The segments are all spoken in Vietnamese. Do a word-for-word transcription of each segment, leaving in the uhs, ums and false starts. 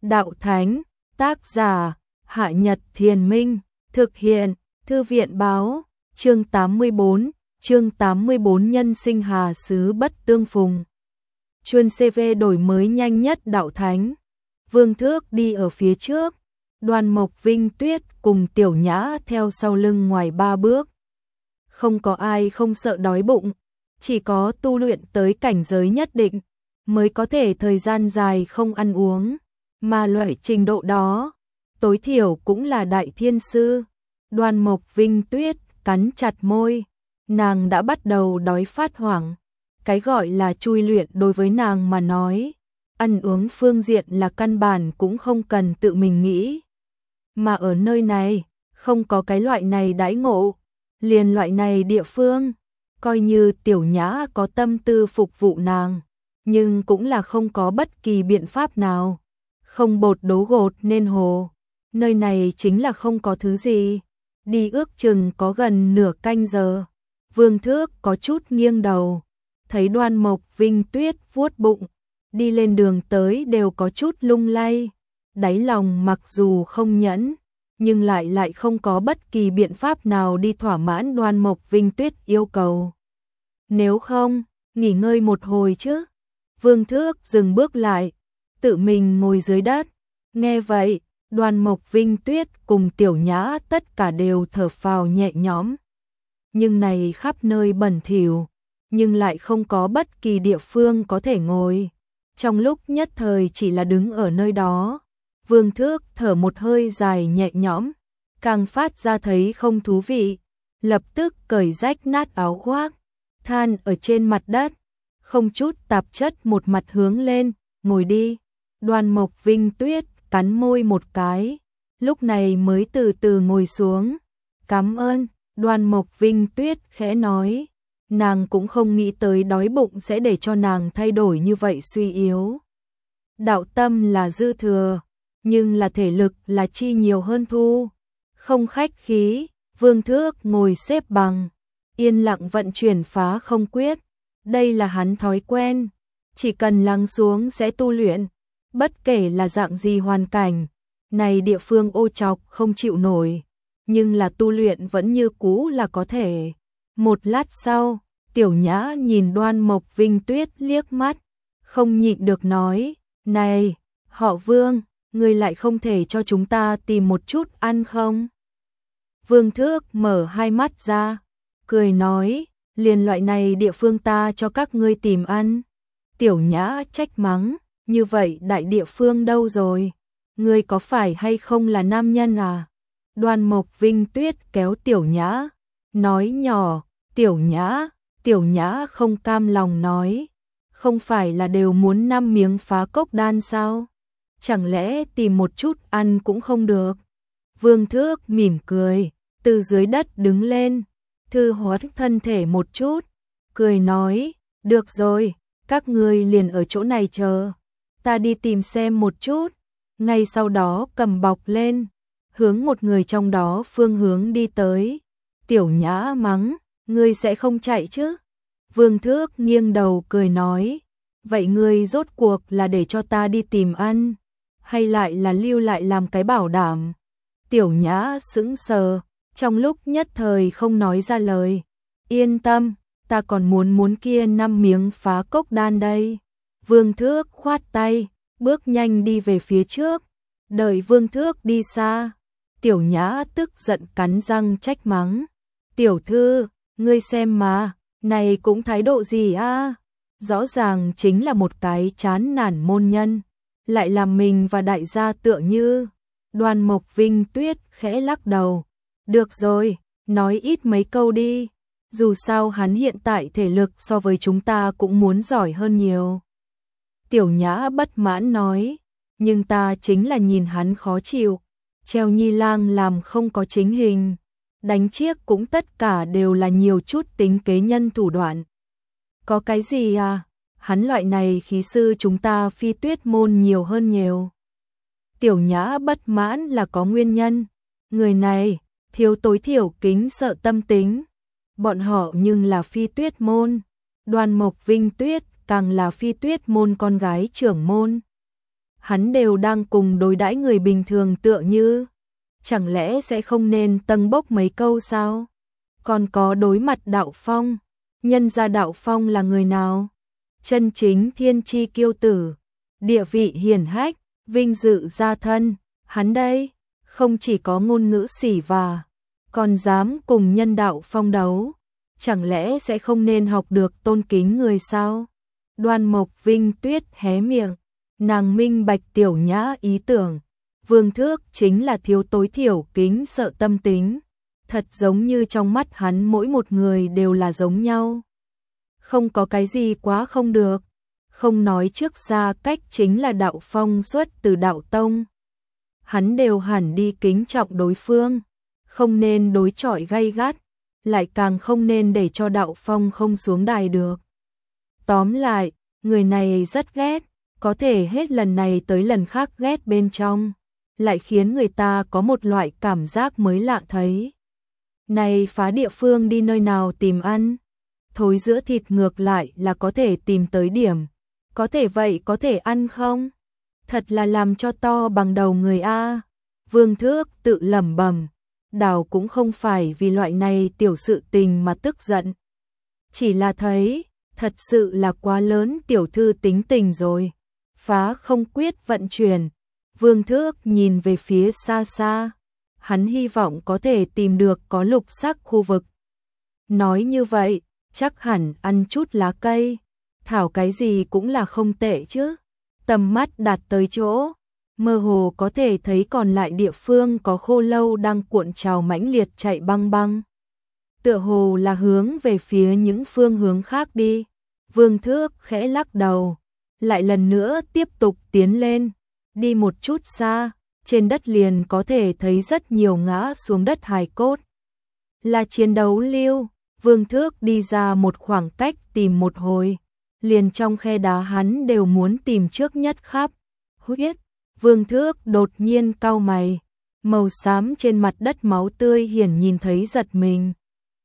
Đạo Thánh, tác giả, Hạ Nhật Thiền Minh, thực hiện, Thư viện Báo, chương tám mươi bốn, chương tám mươi bốn Nhân sinh hà xứ bất tương phùng. Chuân xê vê đổi mới nhanh nhất Đạo Thánh. Vương Thước đi ở phía trước, Đoàn Mộc Vinh Tuyết cùng Tiểu Nhã theo sau lưng ngoài ba bước. Không có ai không sợ đói bụng, chỉ có tu luyện tới cảnh giới nhất định mới có thể thời gian dài không ăn uống, mà loại trình độ đó tối thiểu cũng là đại thiên sư. Đoàn Mộc Vinh Tuyết cắn chặt môi, nàng đã bắt đầu đói phát hoảng. Cái gọi là chui luyện đối với nàng mà nói, ăn uống phương diện là căn bản cũng không cần tự mình nghĩ. Mà ở nơi này, không có cái loại này đãi ngộ, liền loại này địa phương, coi như Tiểu Nhã có tâm tư phục vụ nàng, nhưng cũng là không có bất kỳ biện pháp nào. Không bột đố gột nên hồ, nơi này chính là không có thứ gì. Đi ước chừng có gần nửa canh giờ, Vương Thước có chút nghiêng đầu, thấy Đoan Mộc Vinh Tuyết vuốt bụng, đi lên đường tới đều có chút lung lay, đáy lòng mặc dù không nhẫn, nhưng lại lại không có bất kỳ biện pháp nào đi thỏa mãn Đoan Mộc Vinh Tuyết yêu cầu. Nếu không, nghỉ ngơi một hồi chứ. Vương Thước dừng bước lại, tự mình ngồi dưới đất. Nghe vậy, Đoàn Mộc Vinh Tuyết cùng Tiểu Nhã tất cả đều thở phào nhẹ nhõm. Nhưng này khắp nơi bẩn thỉu, nhưng lại không có bất kỳ địa phương có thể ngồi. Trong lúc nhất thời chỉ là đứng ở nơi đó, Vương Thước thở một hơi dài nhẹ nhõm, càng phát ra thấy không thú vị, lập tức cởi rách nát áo khoác, than ở trên mặt đất, không chút tạp chất một mặt hướng lên, ngồi đi. Đoàn Mộc Vinh Tuyết cắn môi một cái, lúc này mới từ từ ngồi xuống. Cảm ơn, Đoàn Mộc Vinh Tuyết khẽ nói, nàng cũng không nghĩ tới đói bụng sẽ để cho nàng thay đổi như vậy suy yếu. Đạo tâm là dư thừa, nhưng là thể lực là chi nhiều hơn thu. Không khách khí, Vương Thước ngồi xếp bằng, yên lặng vận chuyển phá không quyết. Đây là hắn thói quen, chỉ cần lắng xuống sẽ tu luyện, bất kể là dạng gì hoàn cảnh. Này địa phương ô trọc không chịu nổi, nhưng là tu luyện vẫn như cũ là có thể. Một lát sau, Tiểu Nhã nhìn Đoan Mộc Vinh Tuyết liếc mắt, không nhịn được nói, này, họ Vương, ngươi lại không thể cho chúng ta tìm một chút ăn không? Vương Thước mở hai mắt ra, cười nói, liền loại này địa phương ta cho các ngươi tìm ăn. Tiểu Nhã trách mắng, như vậy đại địa phương đâu rồi? Ngươi có phải hay không là nam nhân à? Đoan Mộc Vinh Tuyết kéo Tiểu Nhã, nói nhỏ, Tiểu Nhã, Tiểu Nhã không cam lòng nói, không phải là đều muốn năm miếng phá cốc đan sao? Chẳng lẽ tìm một chút ăn cũng không được? Vương Thước mỉm cười, từ dưới đất đứng lên, thư hóa thân thể một chút, cười nói, được rồi, các ngươi liền ở chỗ này chờ, ta đi tìm xem một chút. Ngay sau đó cầm bọc lên, hướng một người trong đó phương hướng đi tới. Tiểu Nhã mắng, ngươi sẽ không chạy chứ? Vương Thước nghiêng đầu cười nói, vậy ngươi rốt cuộc là để cho ta đi tìm ăn, hay lại là lưu lại làm cái bảo đảm? Tiểu Nhã sững sờ, trong lúc nhất thời không nói ra lời. Yên tâm, ta còn muốn muốn kia năm miếng phá cốc đan đây. Vương Thước khoát tay, bước nhanh đi về phía trước. Đợi Vương Thước đi xa, Tiểu Nhã tức giận cắn răng trách mắng, tiểu thư, ngươi xem mà, này cũng thái độ gì a? Rõ ràng chính là một cái chán nản môn nhân, lại làm mình và đại gia tựa như. Đoàn Mộc Vinh Tuyết khẽ lắc đầu, được rồi, nói ít mấy câu đi, dù sao hắn hiện tại thể lực so với chúng ta cũng muốn giỏi hơn nhiều. Tiểu Nhã bất mãn nói, nhưng ta chính là nhìn hắn khó chịu, treo nhi lang làm không có chính hình, đánh chiếc cũng tất cả đều là nhiều chút tính kế nhân thủ đoạn. Có cái gì à, hắn loại này khí sư chúng ta Phi Tuyết môn nhiều hơn nhiều. Tiểu Nhã bất mãn là có nguyên nhân, người này thiếu tối thiểu kính sợ tâm tính. Bọn họ nhưng là Phi Tuyết môn, Đoàn Mộc Vinh Tuyết càng là Phi Tuyết môn con gái trưởng môn. hắn đều đang cùng đối đãi người bình thường tựa như. Chẳng lẽ sẽ không nên tâng bốc mấy câu sao? Còn có đối mặt Đạo Phong, nhân gia Đạo Phong là người nào? Chân chính thiên chi kiêu tử, địa vị hiển hách, vinh dự gia thân, hắn đây, không chỉ có ngôn ngữ xỉ vả, còn dám cùng nhân Đạo Phong đấu, chẳng lẽ sẽ không nên học được tôn kính người sao? Đoan Mộc Vinh Tuyết hé miệng, nàng minh bạch Tiểu Nhã ý tưởng, Vương Thước chính là thiếu tối thiểu kính sợ tâm tính, thật giống như trong mắt hắn mỗi một người đều là giống nhau. Không có cái gì quá không được, không nói trước ra cách chính là Đạo Phong xuất từ Đạo Tông. Hắn đều hẳn đi kính trọng đối phương, không nên đối chọi gay gắt, lại càng không nên để cho Đạo Phong không xuống đài được. Tóm lại, người này rất ghét, có thể hết lần này tới lần khác ghét bên trong, lại khiến người ta có một loại cảm giác mới lạ thấy. Này phá địa phương đi nơi nào tìm ăn, thối giữa thịt ngược lại là có thể tìm tới điểm, có thể vậy có thể ăn không? Thật là làm cho to bằng đầu người a. Vương Thước tự lẩm bẩm, đảo cũng không phải vì loại này tiểu sự tình mà tức giận. Chỉ là thấy, thật sự là quá lớn tiểu thư tính tình rồi. Phá không quyết vận chuyển, Vương Thước nhìn về phía xa xa, hắn hy vọng có thể tìm được có lục sắc khu vực. Nói như vậy, chắc hẳn ăn chút lá cây, thảo cái gì cũng là không tệ chứ. Tầm mắt đạt tới chỗ, mơ hồ có thể thấy còn lại địa phương có khô lâu đang cuộn trào mãnh liệt chạy băng băng. Tựa hồ là hướng về phía những phương hướng khác đi. Vương Thước khẽ lắc đầu, lại lần nữa tiếp tục tiến lên, đi một chút xa, trên đất liền có thể thấy rất nhiều ngã xuống đất hài cốt. Là chiến đấu lưu, Vương Thước đi ra một khoảng cách tìm một hồi, liền trong khe đá hắn đều muốn tìm trước nhất khắp. Huyết, Vương Thước đột nhiên cau mày, màu xám trên mặt đất máu tươi hiển nhìn thấy giật mình.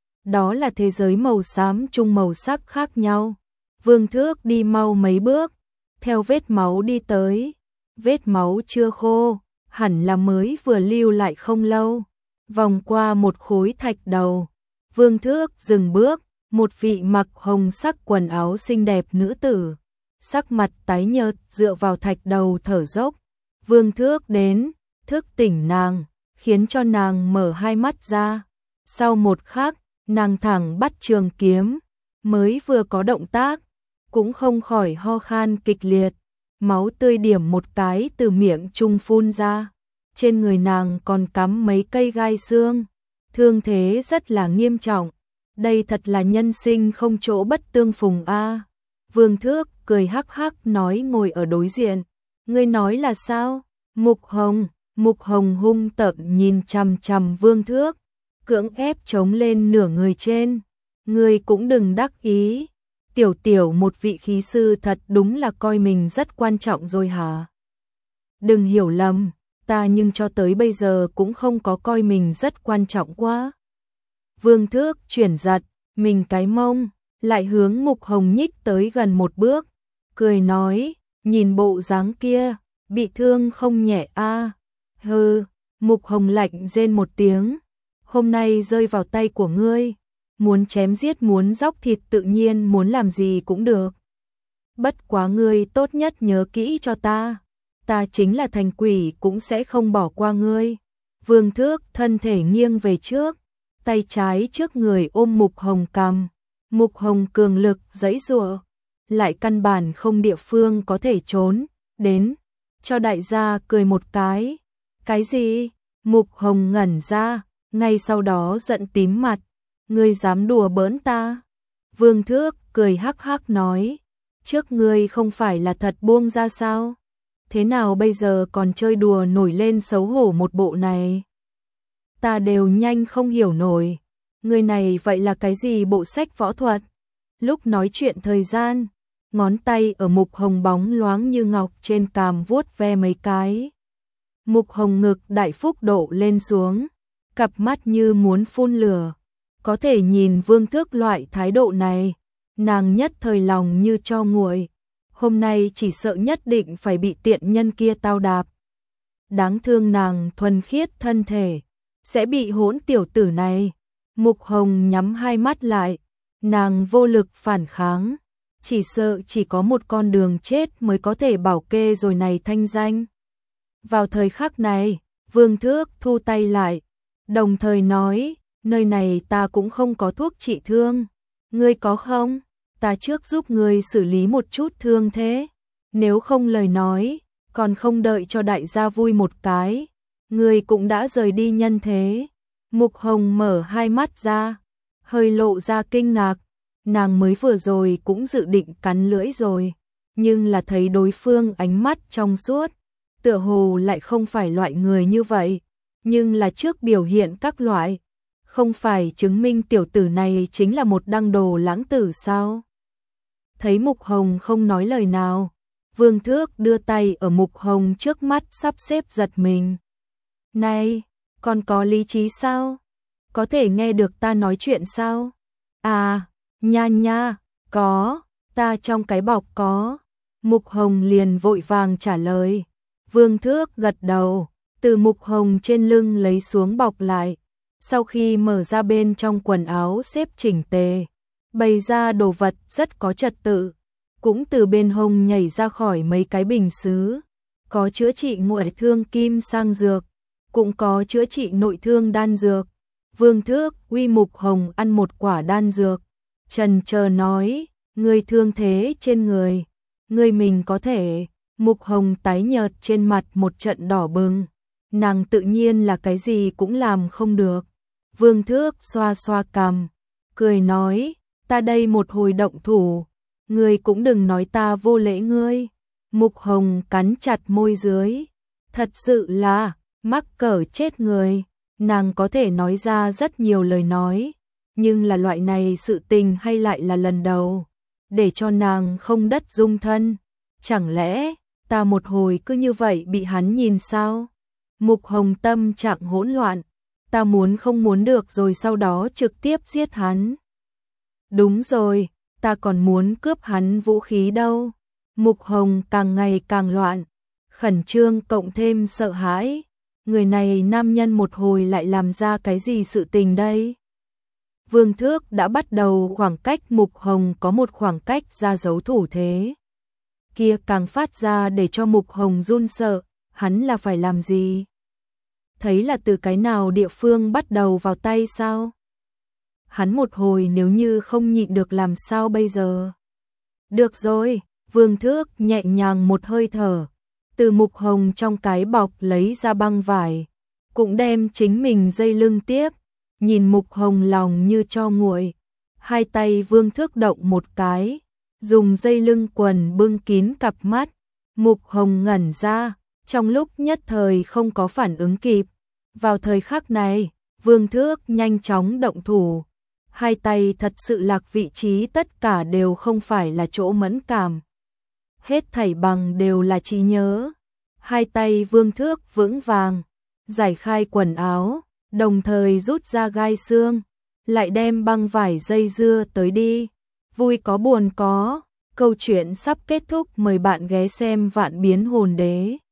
Đó là thế giới màu xám chung màu sắc khác nhau. Vương Thước đi mau mấy bước, theo vết máu đi tới, vết máu chưa khô, hẳn là mới vừa lưu lại không lâu. Vòng qua một khối thạch đầu, Vương Thước dừng bước, một vị mặc hồng sắc quần áo xinh đẹp nữ tử, sắc mặt tái nhợt dựa vào thạch đầu thở dốc. Vương Thước đến, thức tỉnh nàng, khiến cho nàng mở hai mắt ra. Sau một khắc, nàng thẳng bắt trường kiếm, mới vừa có động tác, cũng không khỏi ho khan kịch liệt, máu tươi điểm một cái từ miệng trung phun ra. Trên người nàng còn cắm mấy cây gai xương, thương thế rất là nghiêm trọng. Đây thật là nhân sinh không chỗ bất tương phùng a. Vương Thước cười hắc hắc nói ngồi ở đối diện. Ngươi nói là sao? Mục Hồng, Mục Hồng hung tợn nhìn chằm chằm Vương Thước, cưỡng ép chống lên nửa người trên. Ngươi cũng đừng đắc ý. Tiểu tiểu một vị khí sư thật đúng là coi mình rất quan trọng rồi hả? Đừng hiểu lầm, ta nhưng cho tới bây giờ cũng không có coi mình rất quan trọng quá. Vương Thước chuyển giật, mình cái mông, lại hướng Mục Hồng nhích tới gần một bước, cười nói, nhìn bộ dáng kia, bị thương không nhẹ a. À. Hừ, Mục Hồng lạnh rên một tiếng, hôm nay rơi vào tay của ngươi, muốn chém giết muốn dóc thịt tự nhiên muốn làm gì cũng được. Bất quá ngươi tốt nhất nhớ kỹ cho ta, ta chính là thành quỷ cũng sẽ không bỏ qua ngươi. Vương Thước thân thể nghiêng về trước, tay trái trước người ôm Mục Hồng cằm. Mục Hồng cường lực giãy giụa, lại căn bản không địa phương có thể trốn, đến, cho đại gia cười một cái. Cái gì? Mục Hồng ngẩn ra, ngay sau đó giận tím mặt, ngươi dám đùa bỡn ta? Vương Thước cười hắc hắc nói, trước ngươi không phải là thật buông ra sao? Thế nào bây giờ còn chơi đùa nổi lên xấu hổ một bộ này? Ta đều nhanh không hiểu nổi, người này vậy là cái gì bộ sách võ thuật? Lúc nói chuyện thời gian, ngón tay ở Mục Hồng bóng loáng như ngọc trên cằm vuốt ve mấy cái. Mục Hồng ngực đại phúc độ lên xuống, cặp mắt như muốn phun lửa. Có thể nhìn Vương Thước loại thái độ này, nàng nhất thời lòng như cho nguội. hôm nay chỉ sợ nhất định phải bị tiện nhân kia tao đạp. Đáng thương nàng thuần khiết thân thể, sẽ bị hỗn tiểu tử này. Mục Hồng nhắm hai mắt lại, nàng vô lực phản kháng, chỉ sợ chỉ có một con đường chết mới có thể bảo kê rồi này thanh danh. Vào thời khắc này, Vương Thước thu tay lại, đồng thời nói, nơi này ta cũng không có thuốc trị thương, ngươi có không? Ta trước giúp ngươi xử lý một chút thương thế, nếu không lời nói, còn không đợi cho đại gia vui một cái, ngươi cũng đã rời đi nhân thế. Mục Hồng mở hai mắt ra, hơi lộ ra kinh ngạc, nàng mới vừa rồi cũng dự định cắn lưỡi rồi, nhưng là thấy đối phương ánh mắt trong suốt, tựa hồ lại không phải loại người như vậy, nhưng là trước biểu hiện các loại, không phải chứng minh tiểu tử này chính là một đăng đồ lãng tử sao? Thấy Mục Hồng không nói lời nào, Vương Thước đưa tay ở Mục Hồng trước mắt sắp xếp giật mình. Này, còn có lý trí sao? Có thể nghe được ta nói chuyện sao? À, nha nha, có, ta trong cái bọc có. Mục Hồng liền vội vàng trả lời. Vương Thước gật đầu, từ Mục Hồng trên lưng lấy xuống bọc lại. Sau khi mở ra bên trong quần áo xếp chỉnh tề, bày ra đồ vật rất có trật tự, cũng từ bên hông nhảy ra khỏi mấy cái bình sứ, có chữa trị ngoại thương kim sang dược, cũng có chữa trị nội thương đan dược. Vương Thước uy Mục Hồng ăn một quả đan dược, chần chờ nói, ngươi thương thế trên người, ngươi mình có thể. Mục Hồng tái nhợt trên mặt một trận đỏ bừng, nàng tự nhiên là cái gì cũng làm không được. Vương Thước xoa xoa cằm, cười nói, ta đây một hồi động thủ, ngươi cũng đừng nói ta vô lễ ngươi. Mục Hồng cắn chặt môi dưới, thật sự là mắc cỡ chết người. Nàng có thể nói ra rất nhiều lời nói, nhưng là loại này sự tình hay lại là lần đầu, để cho nàng không đất dung thân. Chẳng lẽ ta một hồi cứ như vậy bị hắn nhìn sao? Mục Hồng tâm trạng hỗn loạn, ta muốn không muốn được rồi sau đó trực tiếp giết hắn. Đúng rồi, ta còn muốn cướp hắn vũ khí đâu. Mục Hồng càng ngày càng loạn, khẩn trương cộng thêm sợ hãi. Người này nam nhân một hồi lại làm ra cái gì sự tình đây? Vương Thước đã bắt đầu khoảng cách Mục Hồng có một khoảng cách ra dấu thủ thế. Kia càng phát ra để cho Mục Hồng run sợ, hắn là phải làm gì? Thấy là từ cái nào địa phương bắt đầu vào tay sao? Hắn một hồi nếu như không nhịn được làm sao bây giờ? Được rồi, Vương Thước nhẹ nhàng một hơi thở, từ Mục Hồng trong cái bọc lấy ra băng vải, cũng đem chính mình dây lưng tiếp, nhìn Mục Hồng lòng như cho nguội, hai tay Vương Thước động một cái, dùng dây lưng quần bưng kín cặp mắt. Mục Hồng ngẩn ra, trong lúc nhất thời không có phản ứng kịp. Vào thời khắc này, Vương Thước nhanh chóng động thủ, hai tay thật sự lạc vị trí tất cả đều không phải là chỗ mẫn cảm. Hết thảy bằng đều là trí nhớ. Hai tay Vương Thước vững vàng, giải khai quần áo, đồng thời rút ra gai xương, lại đem băng vải dây dưa tới đi. Vui có buồn có, câu chuyện sắp kết thúc, mời bạn ghé xem Vạn Biến Hồn Đế.